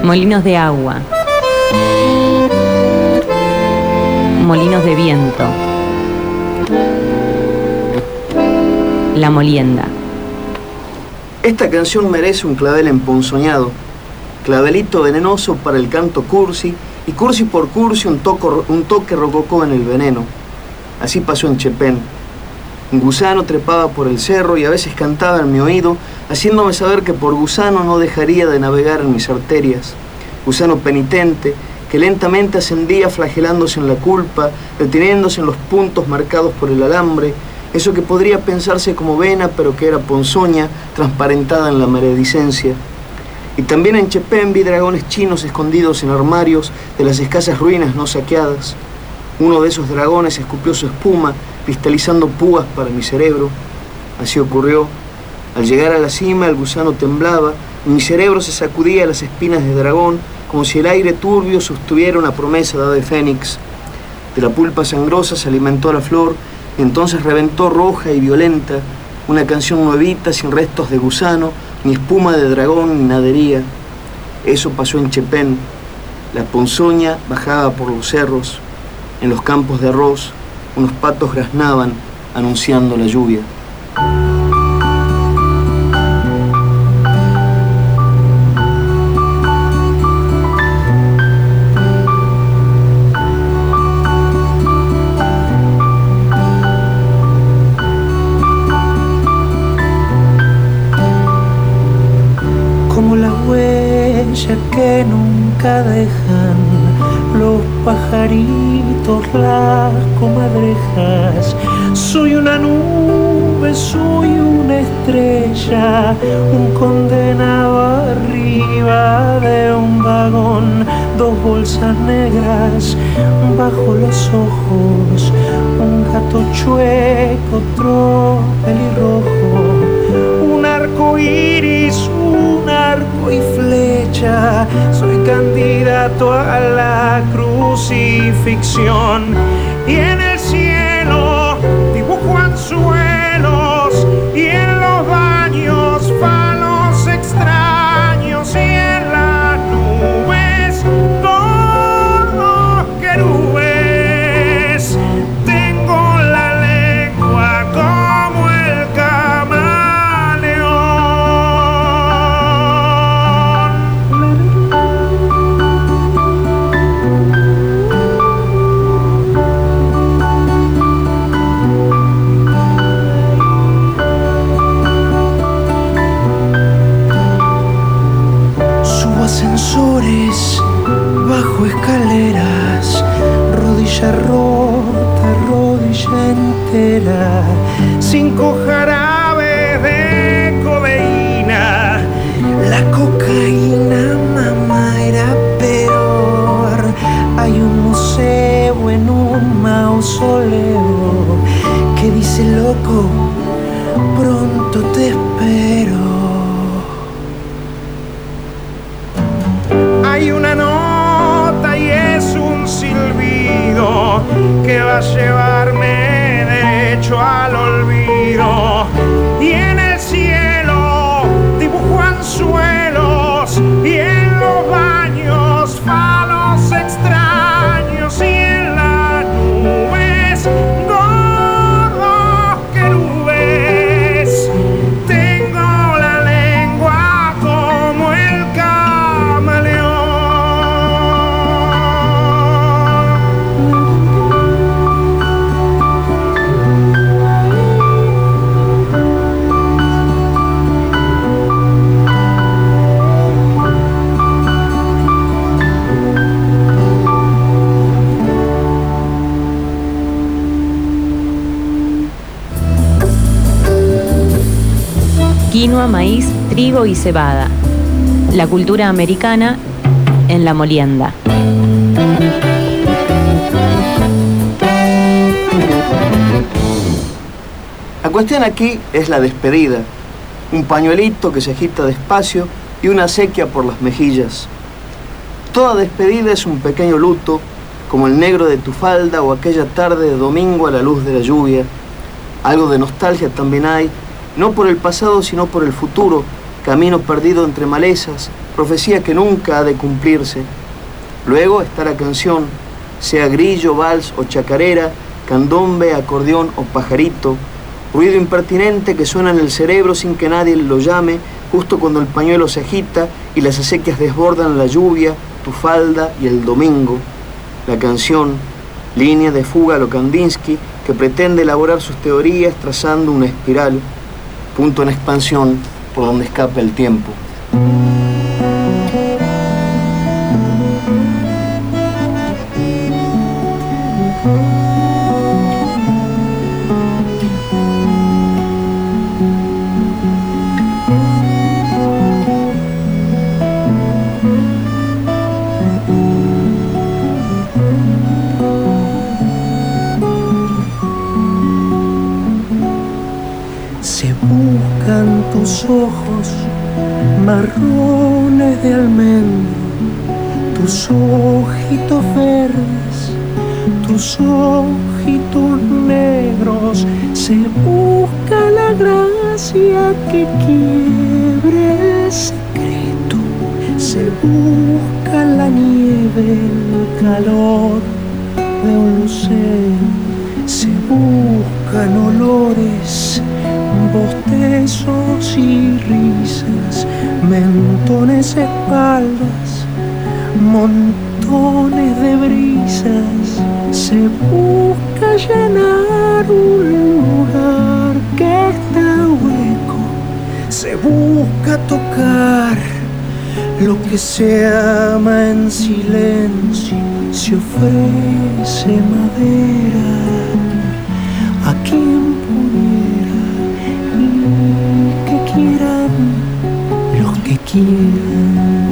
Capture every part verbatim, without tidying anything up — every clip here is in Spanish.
Molinos de agua, molinos de viento, la molienda. Esta canción merece un clavel emponzoñado, clavelito venenoso para el canto cursi, y cursi por cursi un, toco, un toque rococó en el veneno. Así pasó en Chepén. Un gusano trepaba por el cerro y a veces cantaba en mi oído, haciéndome saber que por gusano no dejaría de navegar en mis arterias. Gusano penitente, que lentamente ascendía flagelándose en la culpa, deteniéndose en los puntos marcados por el alambre, eso que podría pensarse como vena, pero que era ponzoña, transparentada en la maledicencia. Y también en Chepén vi dragones chinos escondidos en armarios de las escasas ruinas no saqueadas. Uno de esos dragones escupió su espuma, cristalizando púas para mi cerebro. Así ocurrió. Al llegar a la cima, el gusano temblaba, y mi cerebro se sacudía las espinas de dragón, como si el aire turbio sostuviera una promesa de ave fénix. De la pulpa sangrosa se alimentó la flor, y entonces reventó roja y violenta, una canción nuevita, sin restos de gusano, ni espuma de dragón, ni nadería. Eso pasó en Chepén. La ponzoña bajaba por los cerros. En los campos de arroz, unos patos graznaban, anunciando la lluvia. Como la huella que nunca dejan los pajaritos, las comadrejas. Soy una nube, soy una estrella, un condenado arriba de un vagón, dos bolsas negras bajo los ojos, un gato chueco, otro pelirrojo, un arco iris, un arco y flecha. Soy candidato a la crucifixión y en el cielo dibujo anzuelos y en los baños falos extraños y en las nubes todos querubes. Tengo la lengua como el ascensores, bajo escaleras, rodilla rota, rodilla entera, cinco jarabes de codeína. La cocaína, mamá, era peor. Hay un museo en un mausoleo que dice: loco, pronto te espero. Hay una nota y es un silbido que va a llevarme derecho al olvido. Y en el cielo dibujo anzuelos y en los baños falos extraños y en las nubes gordos querubes. Tengo la lengua como el camaleón. Quinoa, maíz, trigo y cebada. La cultura americana en la molienda. La cuestión aquí es la despedida. Un pañuelito que se agita despacio y una acequia por las mejillas. Toda despedida es un pequeño luto, como el negro de tu falda o aquella tarde de domingo a la luz de la lluvia. Algo de nostalgia también hay, no por el pasado sino por el futuro, camino perdido entre malezas, profecía que nunca ha de cumplirse. Luego está la canción, sea grillo, vals o chacarera, candombe, acordeón o pajarito, ruido impertinente que suena en el cerebro sin que nadie lo llame, justo cuando el pañuelo se agita y las acequias desbordan la lluvia, tu falda y el domingo. La canción, línea de fuga a lo Kandinsky, que pretende elaborar sus teorías trazando una espiral, punto en expansión por donde escapa el tiempo. Tus ojos marrones de almendro, tus ojitos verdes, tus ojitos negros, se busca la gracia que quiebre el secreto, se busca la nieve, el calor de un lucero, se buscan olores, bostezos y risas, mentones, espaldas, montones de brisas. Se busca llenar un lugar que está hueco, se busca tocar lo que se ama en silencio. Se ofrece madera a quien pudiera, y que quieran los que quieran.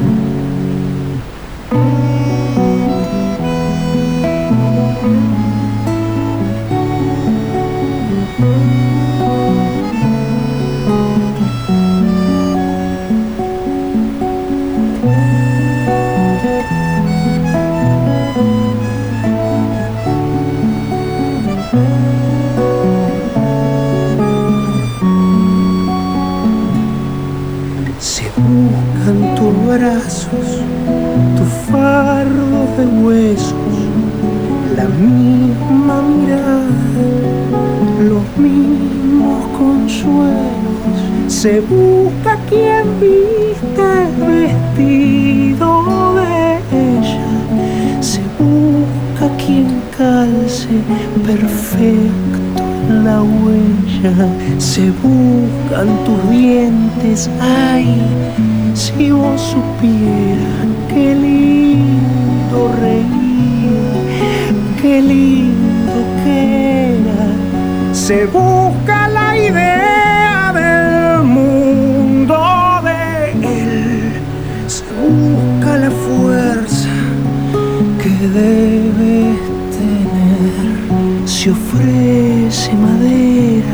Brazos, tu fardo de huesos, la misma mirada, los mismos consuelos. Se busca quien viste vestido de ella, se busca quien calce perfecto en la huella. Se buscan tus dientes, ay, si vos supieras qué lindo reír, qué lindo que era. Se busca la idea del mundo de él, se busca la fuerza que debes tener. Se ofrece madera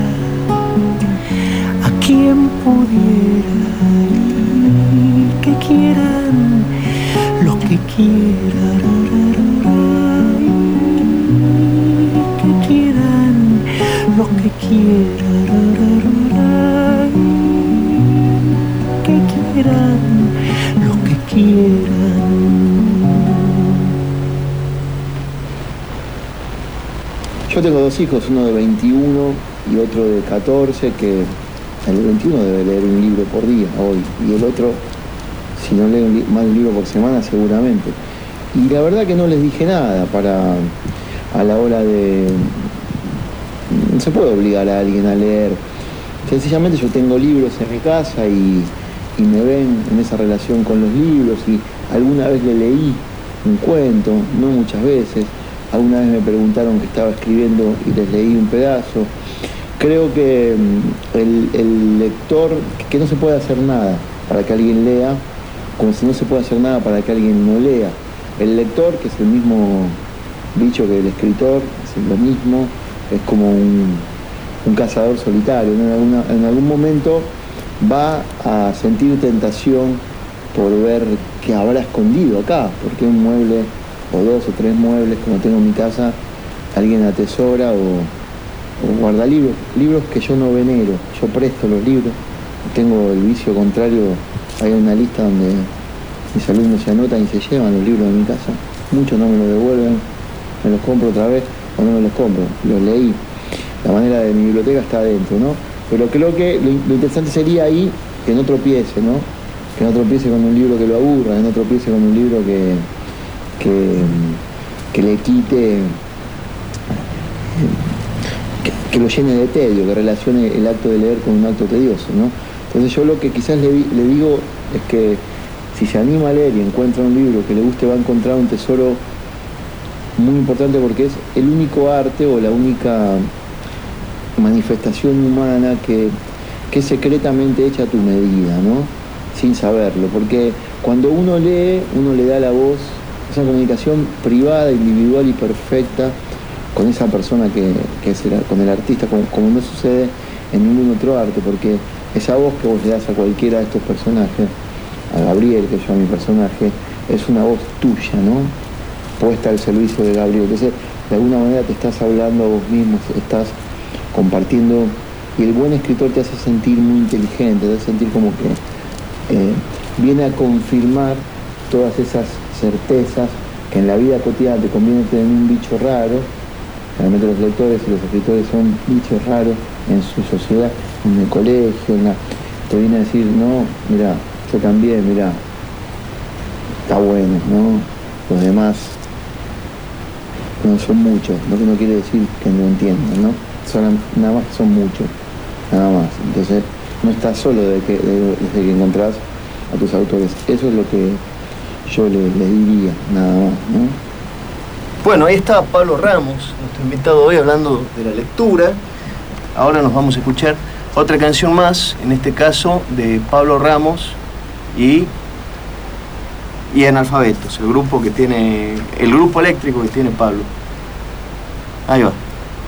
a quien pudiera, que quieran los que quieran, que quieran los que quieran, que quieran los que quieran. Yo tengo dos hijos, uno de veintiuno y otro de catorce, que el de veintiuno debe leer un libro por día hoy, y el otro, si no lee un más de un libro por semana, seguramente. Y la verdad que no les dije nada para a la hora de... No se puede obligar a alguien a leer. Sencillamente yo tengo libros en mi casa y, y me ven en esa relación con los libros, y alguna vez le leí un cuento, no muchas veces. Alguna vez me preguntaron que estaba escribiendo y les leí un pedazo. Creo que el, el lector, que no se puede hacer nada para que alguien lea, como si no se puede hacer nada para que alguien no lea. El lector, que es el mismo dicho que el escritor, es lo mismo, es como un, un cazador solitario, ¿no? En, alguna, en algún momento va a sentir tentación por ver qué habrá escondido acá, porque un mueble o dos o tres muebles, como tengo en mi casa, alguien atesora o, o guarda libros, libros que yo no venero. Yo presto los libros, tengo el vicio contrario. Hay una lista donde mis alumnos se anotan y se llevan los libros de mi casa. Muchos no me los devuelven, me los compro otra vez o no me los compro. Los leí. La manera de mi biblioteca está adentro, ¿no? Pero creo que lo, lo interesante sería ahí que no tropiece, ¿no? Que no tropiece con un libro que lo aburra, que no tropiece con un libro que, que, que le quite, que, que lo llene de tedio, que relacione el acto de leer con un acto tedioso, ¿no? Entonces yo lo que quizás le, le digo es que si se anima a leer y encuentra un libro que le guste, va a encontrar un tesoro muy importante, porque es el único arte o la única manifestación humana que, que es secretamente hecha a tu medida, ¿no? Sin saberlo, porque cuando uno lee, uno le da la voz, esa comunicación privada, individual y perfecta con esa persona que, que es el, con el artista, como, como no sucede en ningún otro arte, porque esa voz que vos le das a cualquiera de estos personajes, a Gabriel, que yo a mi personaje, es una voz tuya, ¿no? Puesta al servicio de Gabriel. Entonces, de alguna manera te estás hablando a vos mismo, estás compartiendo, y el buen escritor te hace sentir muy inteligente, te hace sentir como que eh, viene a confirmar todas esas certezas que en la vida cotidiana te conviene tener un bicho raro. Realmente los lectores y los escritores son bichos raros en su sociedad, en el colegio, en la... te viene a decir, no, mira, yo también, mira, está bueno, ¿no? Los demás no son muchos, lo que no quiere decir que no entiendan, ¿no? Son, nada más son muchos, nada más. Entonces, no estás solo desde que, desde que encontrás a tus autores. Eso es lo que yo les le diría, nada más, ¿no? Bueno, ahí está Pablo Ramos, nuestro invitado hoy, hablando de la lectura. Ahora nos vamos a escuchar otra canción más, en este caso de Pablo Ramos y, y Analfabetos, el grupo que tiene, el grupo eléctrico que tiene Pablo. Ahí va.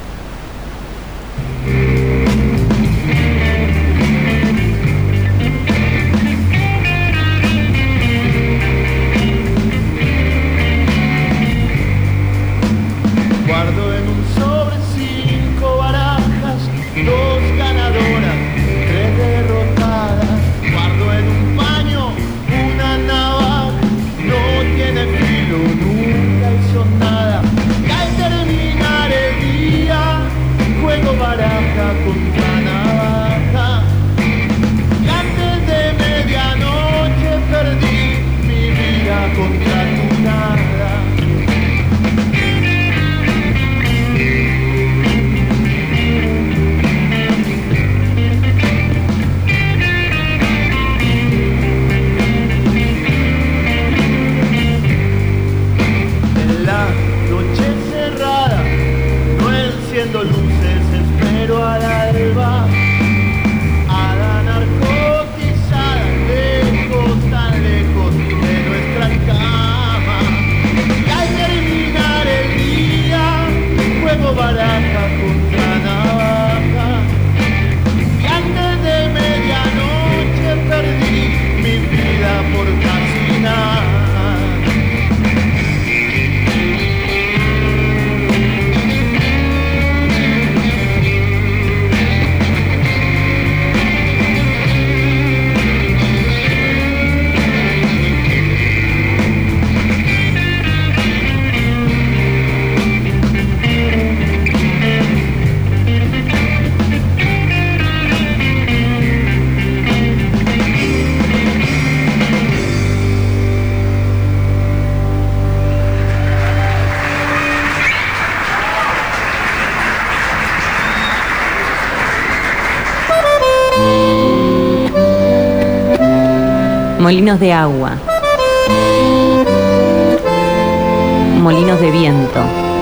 Guardo en un sobre cinco barajas, dos ganadoras, tres derrotadas. Guardo en un paño una navaja, no tiene filo, nunca hizo nada. Y al terminar el día, juego baraja contra navaja. Y antes de medianoche perdí mi vida contra tu nada. Luces, espero al alba, a la narcotizada, lejos, tan lejos de nuestra cama. Y al terminar el día, juego baraja contra navaja. Y antes de medianoche perdí mi vida por casi nada. Molinos de agua, molinos de viento,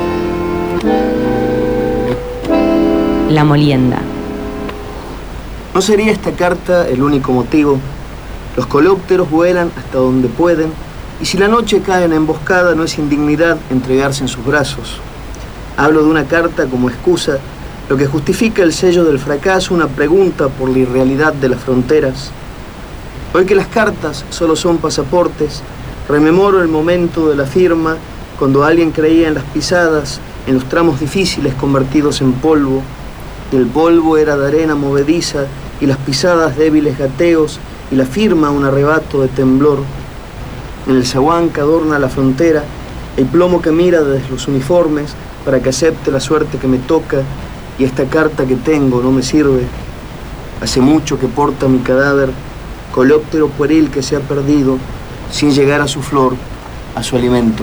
la molienda. ¿No sería esta carta el único motivo? Los coleópteros vuelan hasta donde pueden, y si la noche cae en emboscada no es indignidad entregarse en sus brazos. Hablo de una carta como excusa, lo que justifica el sello del fracaso, una pregunta por la irrealidad de las fronteras. Hoy que las cartas solo son pasaportes, rememoro el momento de la firma, cuando alguien creía en las pisadas, en los tramos difíciles convertidos en polvo, y el polvo era de arena movediza y las pisadas débiles gateos y la firma un arrebato de temblor. En el zaguán que adorna la frontera, el plomo que mira desde los uniformes para que acepte la suerte que me toca, y esta carta que tengo no me sirve. Hace mucho que porta mi cadáver, coleóptero pueril que se ha perdido sin llegar a su flor, a su alimento.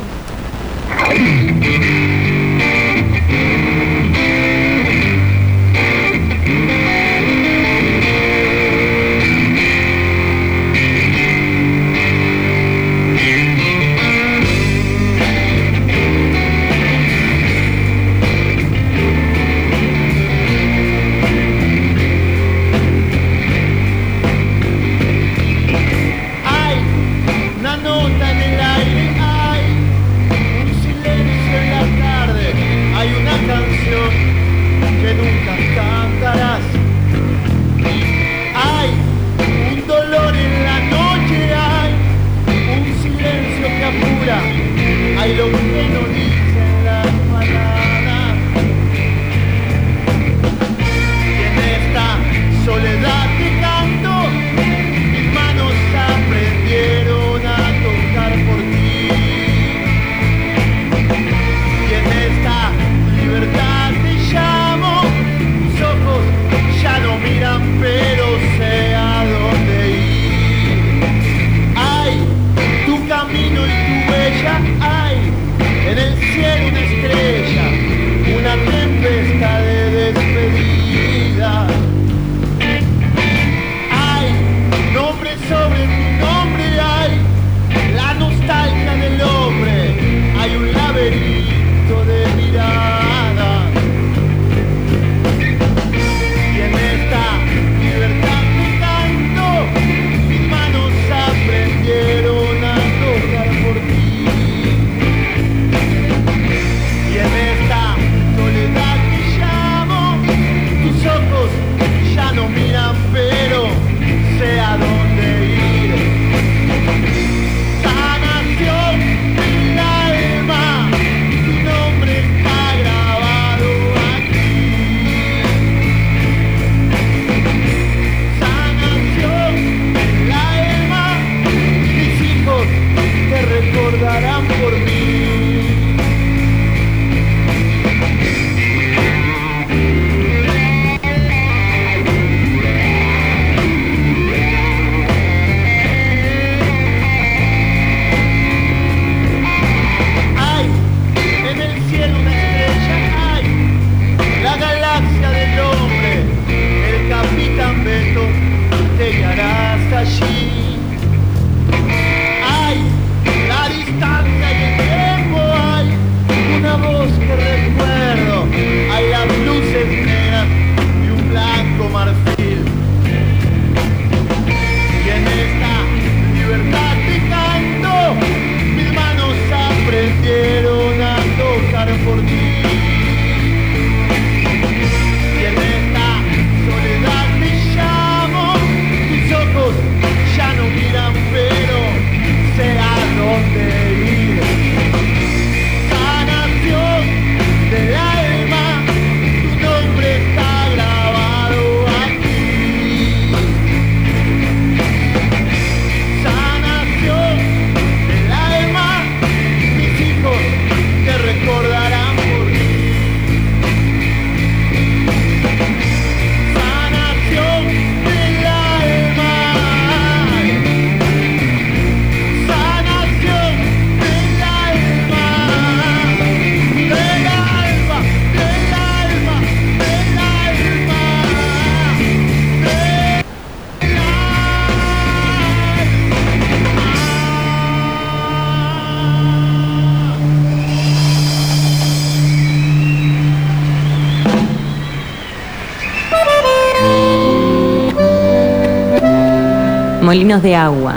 Molinos de agua,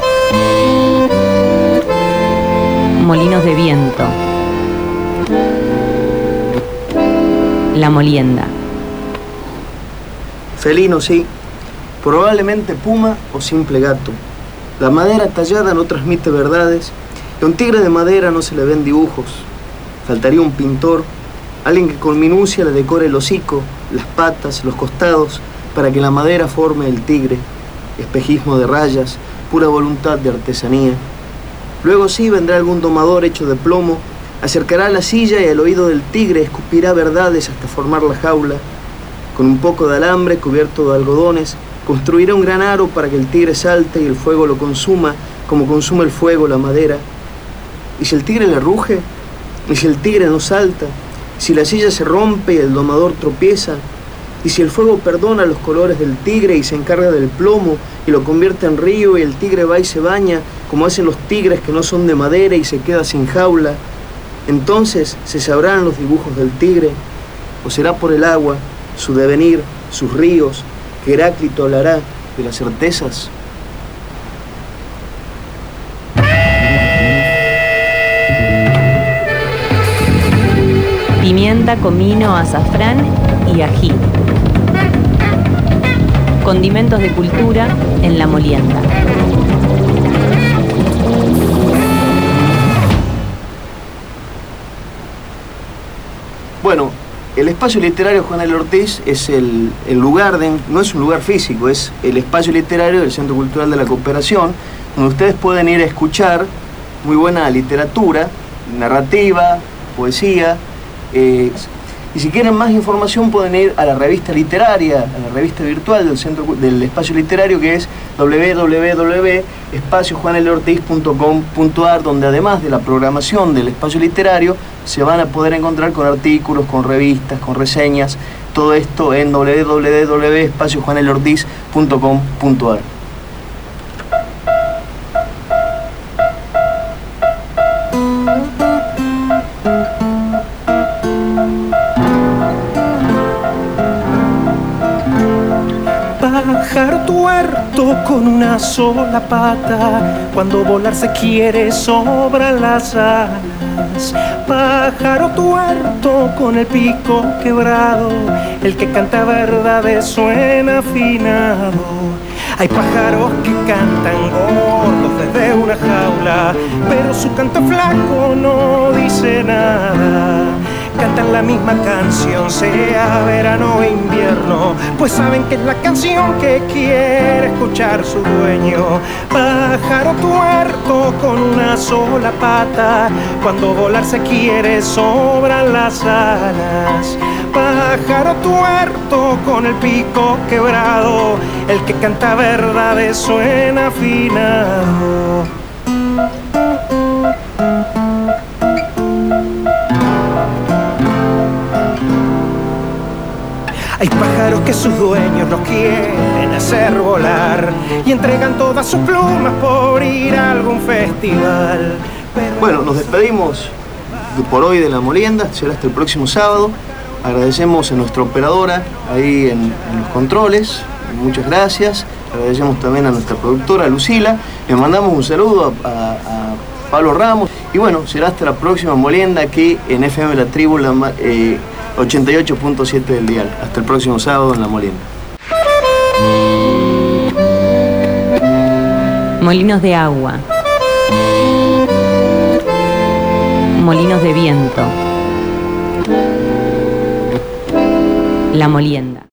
molinos de viento, la molienda. Felino, sí, probablemente puma o simple gato. La madera tallada no transmite verdades, y a un tigre de madera no se le ven dibujos. Faltaría un pintor, alguien que con minucia le decore el hocico, las patas, los costados, para que la madera forme el tigre, espejismo de rayas, pura voluntad de artesanía. Luego sí vendrá algún domador hecho de plomo, acercará la silla y al oído del tigre escupirá verdades hasta formar la jaula. Con un poco de alambre cubierto de algodones, construirá un gran aro para que el tigre salte y el fuego lo consuma, como consume el fuego la madera. ¿Y si el tigre le ruge? ¿Y si el tigre no salta? ¿Si la silla se rompe y el domador tropieza? ¿Y si el fuego perdona los colores del tigre y se encarga del plomo y lo convierte en río y el tigre va y se baña, como hacen los tigres que no son de madera y se queda sin jaula? Entonces se sabrán los dibujos del tigre, o será por el agua, su devenir, sus ríos, que Heráclito hablará de las certezas. Pimienta, comino, azafrán y ají. Condimentos de cultura en La Molienda. Bueno, el espacio literario Juan L. Ortiz es el, el lugar, de, no es un lugar físico, es el espacio literario del Centro Cultural de la Cooperación, donde ustedes pueden ir a escuchar muy buena literatura, narrativa, poesía. Eh, y si quieren más información pueden ir a la revista literaria, a la revista virtual del centro del espacio literario, que es doble u doble u doble u punto espacio juan l ortiz punto com punto a r, donde además de la programación del espacio literario se van a poder encontrar con artículos, con revistas, con reseñas, todo esto en doble u doble u doble u punto espacio juan l ortiz punto com punto a r. Pájaro tuerto con una sola pata, cuando volar se quiere sobran las alas. Pájaro tuerto con el pico quebrado, el que canta verdades suena afinado. Hay pájaros que cantan gordos desde una jaula, pero su canto flaco no dice nada. Cantan la misma canción, sea verano o invierno, pues saben que es la canción que quiere escuchar su dueño. Pájaro tuerto con una sola pata, cuando volar se quiere sobran las alas. Pájaro tuerto con el pico quebrado, el que canta verdades suena afinado. Hay pájaros que sus dueños los quieren hacer volar y entregan todas sus plumas por ir a algún festival. Pero bueno, nos despedimos por hoy de La Molienda, será hasta el próximo sábado. Agradecemos a nuestra operadora ahí en, en los controles, muchas gracias. Agradecemos también a nuestra productora Lucila, le mandamos un saludo a, a, a Pablo Ramos y bueno, será hasta la próxima Molienda aquí en F M La Tribu, la, eh, ochenta y ocho punto siete del dial. Hasta el próximo sábado en La Molienda. Molinos de agua. Molinos de viento. La Molienda.